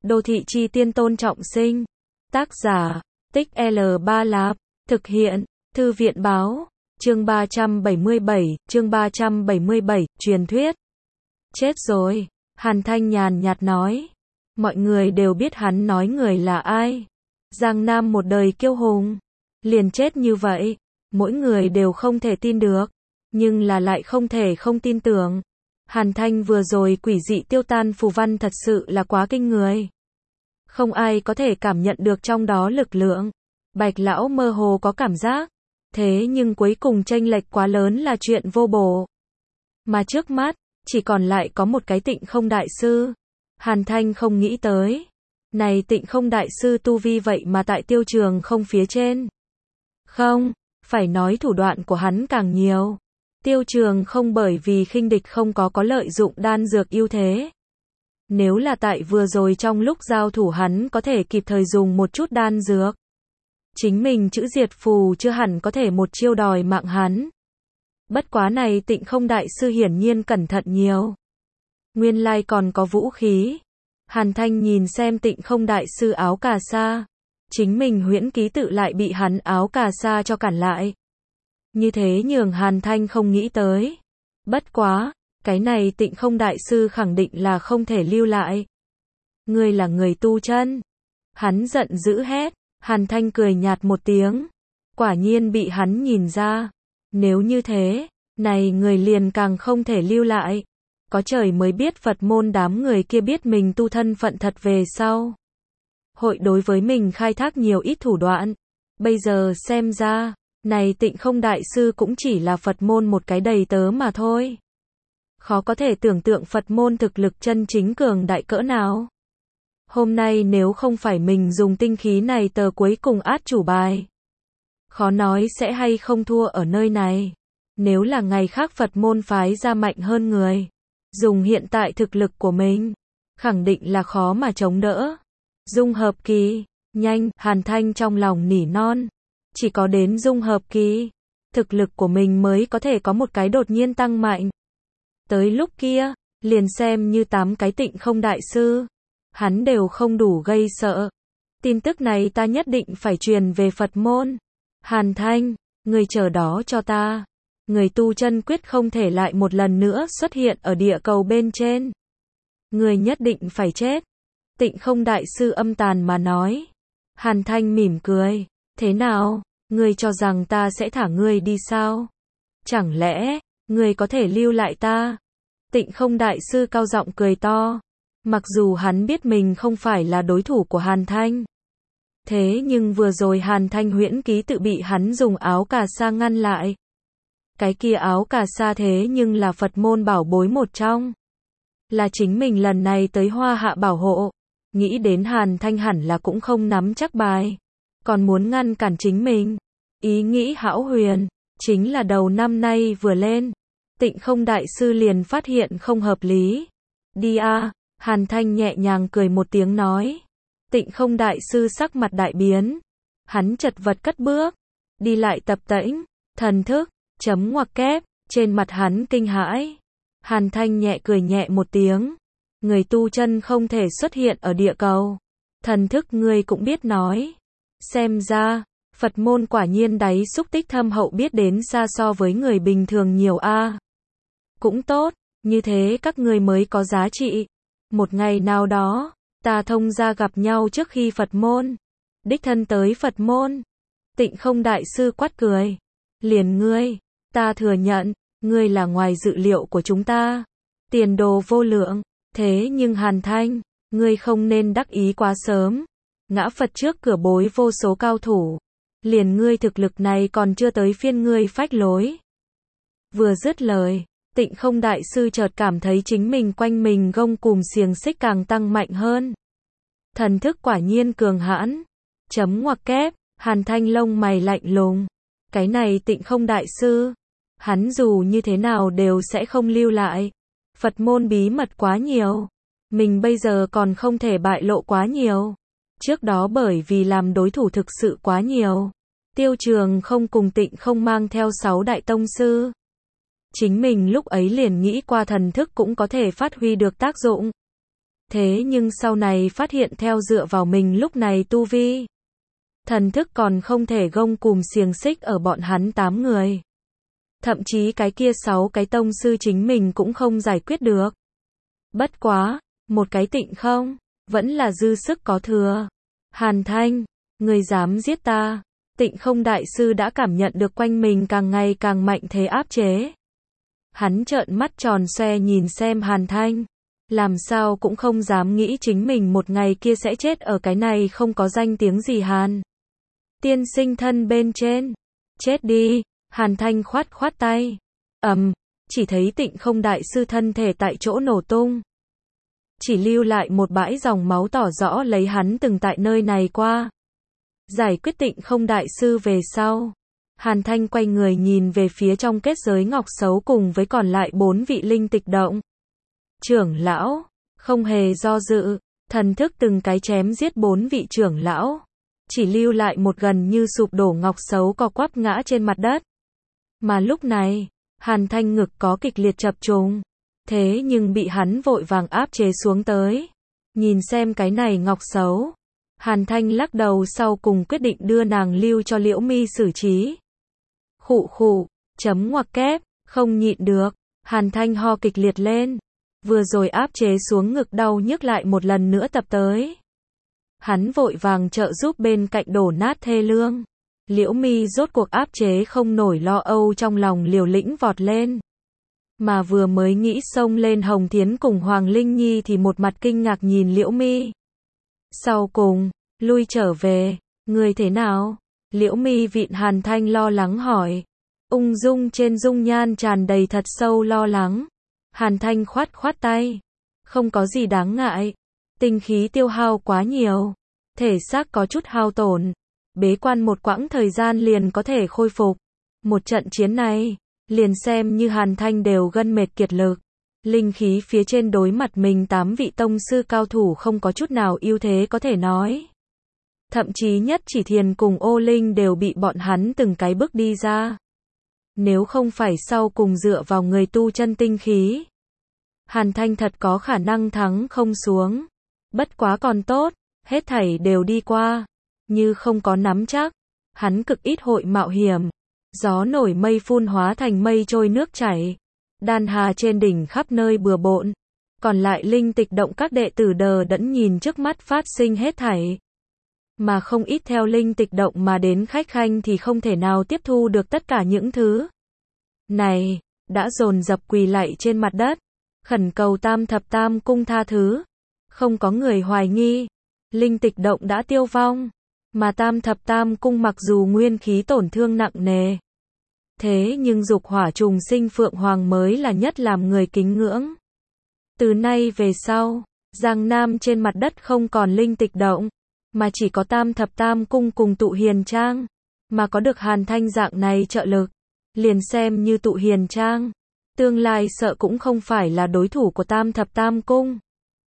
Đô thị chi tiên Tôn Trọng Sinh. Tác giả, Tích L3 Lạp. Thực hiện, Thư viện Báo. Chương 377, chương 377, truyền thuyết. Chết rồi. Hàn Thanh nhàn nhạt nói. Mọi người đều biết hắn nói người là ai. Giang Nam một đời kiêu hùng. Liền chết như vậy. Mỗi người đều không thể tin được. Nhưng là lại không thể không tin tưởng. Hàn Thanh vừa rồi quỷ dị tiêu tan phù văn thật sự là quá kinh người. Không ai có thể cảm nhận được trong đó lực lượng. Bạch lão mơ hồ có cảm giác. Thế nhưng cuối cùng chênh lệch quá lớn là chuyện vô bổ. Mà trước mắt, chỉ còn lại có một cái Tịnh Không đại sư. Hàn Thanh không nghĩ tới. Này Tịnh Không đại sư tu vi vậy mà tại Tiêu Trường Không phía trên. Không, phải nói thủ đoạn của hắn càng nhiều. Tiêu Trường Không bởi vì khinh địch không có lợi dụng đan dược ưu thế. Nếu là tại vừa rồi trong lúc giao thủ hắn có thể kịp thời dùng một chút đan dược. Chính mình chữ diệt phù chưa hẳn có thể một chiêu đòi mạng hắn. Bất quá này Tịnh Không đại sư hiển nhiên cẩn thận nhiều. Nguyên lai còn có vũ khí. Hàn Thanh nhìn xem Tịnh Không đại sư áo cà sa. Chính mình huyễn ký tự lại bị hắn áo cà sa cho cản lại. Như thế nhường Hàn Thanh không nghĩ tới. Bất quá, cái này Tịnh Không đại sư khẳng định là không thể lưu lại. Ngươi là người tu chân. Hắn giận dữ hét. Hàn Thanh cười nhạt một tiếng. Quả nhiên bị hắn nhìn ra. Nếu như thế, này người liền càng không thể lưu lại. Có trời mới biết Phật môn đám người kia biết mình tu thân phận thật về sau. Hội đối với mình khai thác nhiều ít thủ đoạn. Bây giờ xem ra, này Tịnh Không đại sư cũng chỉ là Phật môn một cái đầy tớ mà thôi. Khó có thể tưởng tượng Phật môn thực lực chân chính cường đại cỡ nào. Hôm nay nếu không phải mình dùng tinh khí này tờ cuối cùng át chủ bài. Khó nói sẽ hay không thua ở nơi này. Nếu là ngày khác Phật môn phái ra mạnh hơn người. Dùng hiện tại thực lực của mình. Khẳng định là khó mà chống đỡ. Dung hợp kỳ. Nhanh, Hàn Thanh trong lòng nỉ non. Chỉ có đến dung hợp kỳ. Thực lực của mình mới có thể có một cái đột nhiên tăng mạnh. Tới lúc kia, liền xem như 8 cái Tịnh Không đại sư. Hắn đều không đủ gây sợ. Tin tức này ta nhất định phải truyền về Phật môn. Hàn Thanh, người chờ đó cho ta. Người tu chân quyết không thể lại một lần nữa xuất hiện ở địa cầu bên trên. Người nhất định phải chết. Tịnh Không đại sư âm tàn mà nói. Hàn Thanh mỉm cười. Thế nào, ngươi cho rằng ta sẽ thả ngươi đi sao? Chẳng lẽ, ngươi có thể lưu lại ta? Tịnh Không đại sư cao giọng cười to. Mặc dù hắn biết mình không phải là đối thủ của Hàn Thanh. Thế nhưng vừa rồi Hàn Thanh huyễn ký tự bị hắn dùng áo cà sa ngăn lại. Cái kia áo cà sa thế nhưng là Phật môn bảo bối một trong. Là chính mình lần này tới Hoa Hạ bảo hộ. Nghĩ đến Hàn Thanh hẳn là cũng không nắm chắc bài. Còn muốn ngăn cản chính mình. Ý nghĩ hão huyền. Chính là đầu năm nay vừa lên. Tịnh Không đại sư liền phát hiện không hợp lý. Đi a. Hàn Thanh nhẹ nhàng cười một tiếng nói. Tịnh Không đại sư sắc mặt đại biến. Hắn chật vật cất bước. Đi lại tập tễnh. Thần thức. Chấm ngoặc kép. Trên mặt hắn kinh hãi. Hàn Thanh nhẹ cười nhẹ một tiếng. Người tu chân không thể xuất hiện ở địa cầu. Thần thức ngươi cũng biết nói. Xem ra, Phật môn quả nhiên đáy xúc tích thâm hậu biết đến xa so với người bình thường nhiều a. Cũng tốt, như thế các ngươi mới có giá trị. Một ngày nào đó, ta thông ra gặp nhau trước khi Phật môn. Đích thân tới Phật môn. Tịnh Không đại sư quát cười. Liền ngươi, ta thừa nhận, ngươi là ngoài dự liệu của chúng ta. Tiền đồ vô lượng. Thế nhưng Hàn Thanh, ngươi không nên đắc ý quá sớm. Ngã Phật trước cửa bối vô số cao thủ. Liền ngươi thực lực này còn chưa tới phiên ngươi phách lối. Vừa dứt lời, Tịnh Không đại sư chợt cảm thấy chính mình quanh mình gông cùm xiềng xích càng tăng mạnh hơn. Thần thức quả nhiên cường hãn. Chấm ngoặc kép, Hàn Thanh lông mày lạnh lùng. Cái này Tịnh Không đại sư, hắn dù như thế nào đều sẽ không lưu lại. Phật môn bí mật quá nhiều. Mình bây giờ còn không thể bại lộ quá nhiều. Trước đó bởi vì làm đối thủ thực sự quá nhiều. Tiêu Trường Không cùng Tịnh Không mang theo 6 đại tông sư. Chính mình lúc ấy liền nghĩ qua thần thức cũng có thể phát huy được tác dụng. Thế nhưng sau này phát hiện theo dựa vào mình lúc này tu vi. Thần thức còn không thể gông cùm xiềng xích ở bọn hắn 8 người. Thậm chí cái kia 6 cái tông sư chính mình cũng không giải quyết được. Bất quá, một cái Tịnh Không, vẫn là dư sức có thừa. Hàn Thanh, người dám giết ta. Tịnh Không đại sư đã cảm nhận được quanh mình càng ngày càng mạnh thế áp chế. Hắn trợn mắt tròn xoe nhìn xem Hàn Thanh. Làm sao cũng không dám nghĩ chính mình một ngày kia sẽ chết ở cái này không có danh tiếng gì Hàn tiên sinh thân bên trên. Chết đi. Hàn Thanh khoát khoát tay. Chỉ thấy Tịnh Không đại sư thân thể tại chỗ nổ tung. Chỉ lưu lại một bãi dòng máu tỏ rõ lấy hắn từng tại nơi này qua. Giải quyết Tịnh Không đại sư về sau. Hàn Thanh quay người nhìn về phía trong kết giới ngọc xấu cùng với còn lại 4 vị linh tịch động. Trưởng lão, không hề do dự, thần thức từng cái chém giết 4 vị trưởng lão. Chỉ lưu lại một gần như sụp đổ ngọc xấu co quắp ngã trên mặt đất. Mà lúc này, Hàn Thanh ngực có kịch liệt chập trùng. Thế nhưng bị hắn vội vàng áp chế xuống tới. Nhìn xem cái này ngọc xấu. Hàn Thanh lắc đầu sau cùng quyết định đưa nàng lưu cho Liễu Mi xử trí. Khụ khụ, chấm ngoặc kép, không nhịn được. Hàn Thanh ho kịch liệt lên. Vừa rồi áp chế xuống ngực đau nhức lại một lần nữa tập tới. Hắn vội vàng trợ giúp bên cạnh đổ nát thê lương. Liễu Mi rốt cuộc áp chế không nổi lo âu trong lòng liều lĩnh vọt lên. Mà vừa mới nghĩ xông lên Hồng Thiến cùng Hoàng Linh Nhi thì một mặt kinh ngạc nhìn Liễu Mi. Sau cùng, lui trở về, người thế nào? Liễu Mi vịn Hàn Thanh lo lắng hỏi. Ung dung trên dung nhan tràn đầy thật sâu lo lắng. Hàn Thanh khoát khoát tay. Không có gì đáng ngại. Tinh khí tiêu hao quá nhiều. Thể xác có chút hao tổn. Bế quan một quãng thời gian liền có thể khôi phục. Một trận chiến này, liền xem như Hàn Thanh đều gân mệt kiệt lực. Linh khí phía trên đối mặt mình 8 vị tông sư cao thủ không có chút nào ưu thế có thể nói. Thậm chí Nhất Chỉ Thiền cùng Ô Linh đều bị bọn hắn từng cái bước đi ra. Nếu không phải sau cùng dựa vào người tu chân tinh khí, Hàn Thanh thật có khả năng thắng không xuống. Bất quá còn tốt, hết thảy đều đi qua. Như không có nắm chắc, hắn cực ít hội mạo hiểm. Gió nổi mây phun hóa thành mây trôi nước chảy. Đan hà trên đỉnh khắp nơi bừa bộn. Còn lại linh tịch động các đệ tử đờ đẫn nhìn trước mắt phát sinh hết thảy. Mà không ít theo linh tịch động mà đến khách khanh thì không thể nào tiếp thu được tất cả những thứ này, đã dồn dập quỳ lạy trên mặt đất, khẩn cầu Tam Thập Tam Cung tha thứ. Không có người hoài nghi, linh tịch động đã tiêu vong, mà Tam Thập Tam Cung mặc dù nguyên khí tổn thương nặng nề, thế nhưng dục hỏa trùng sinh Phượng Hoàng mới là nhất làm người kính ngưỡng. Từ nay về sau, Giang Nam trên mặt đất không còn linh tịch động, mà chỉ có Tam Thập Tam Cung cùng Tụ Hiền Trang, mà có được Hàn Thanh dạng này trợ lực, liền xem như Tụ Hiền Trang, tương lai sợ cũng không phải là đối thủ của Tam Thập Tam Cung.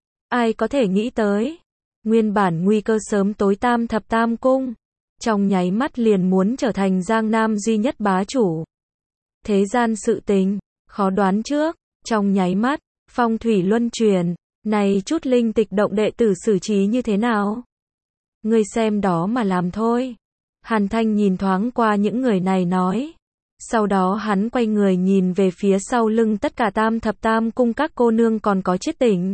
Ai có thể nghĩ tới, nguyên bản nguy cơ sớm tối Tam Thập Tam Cung, trong nháy mắt liền muốn trở thành Giang Nam duy nhất bá chủ. Thế gian sự tình, khó đoán trước, trong nháy mắt, phong thủy luân chuyển, này chút linh tịch động đệ tử xử trí như thế nào? Ngươi xem đó mà làm thôi. Hàn Thanh nhìn thoáng qua những người này nói. Sau đó hắn quay người nhìn về phía sau lưng tất cả Tam Thập Tam Cung các cô nương còn có chiết tỉnh.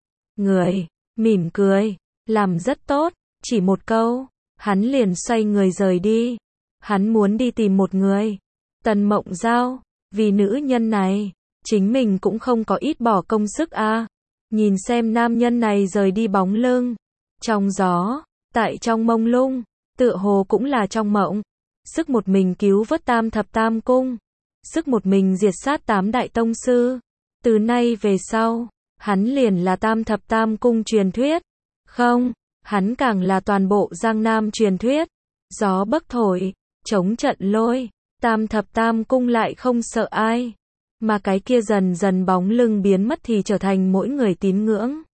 Người, mỉm cười, làm rất tốt, chỉ một câu, hắn liền xoay người rời đi. Hắn muốn đi tìm một người, Tần Mộng Giao, vì nữ nhân này, chính mình cũng không có ít bỏ công sức a. Nhìn xem nam nhân này rời đi bóng lưng, trong gió, tại trong mông lung, tựa hồ cũng là trong mộng. Sức một mình cứu vớt Tam Thập Tam Cung, sức một mình diệt sát 8 đại tông sư. Từ nay về sau, hắn liền là Tam Thập Tam Cung truyền thuyết. Không, hắn càng là toàn bộ Giang Nam truyền thuyết. Gió bấc thổi, chống trận lôi, Tam Thập Tam Cung lại không sợ ai. Mà cái kia dần dần bóng lưng biến mất thì trở thành mỗi người tín ngưỡng.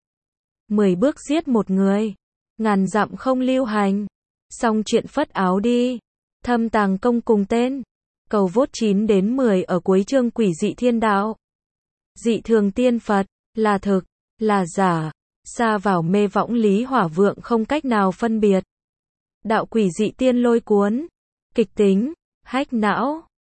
10 bước giết một người, ngàn dặm không lưu hành. Xong chuyện phất áo đi. Thâm Tàng Công cùng tên. Cầu vote 9 đến 10 ở cuối chương Quỷ Dị Thiên Đạo. Dị thường tiên Phật, là thực, là giả. Sa vào mê võng Lý Hỏa Vượng không cách nào phân biệt. Đạo quỷ dị tiên lôi cuốn. Kịch tính. Hack não.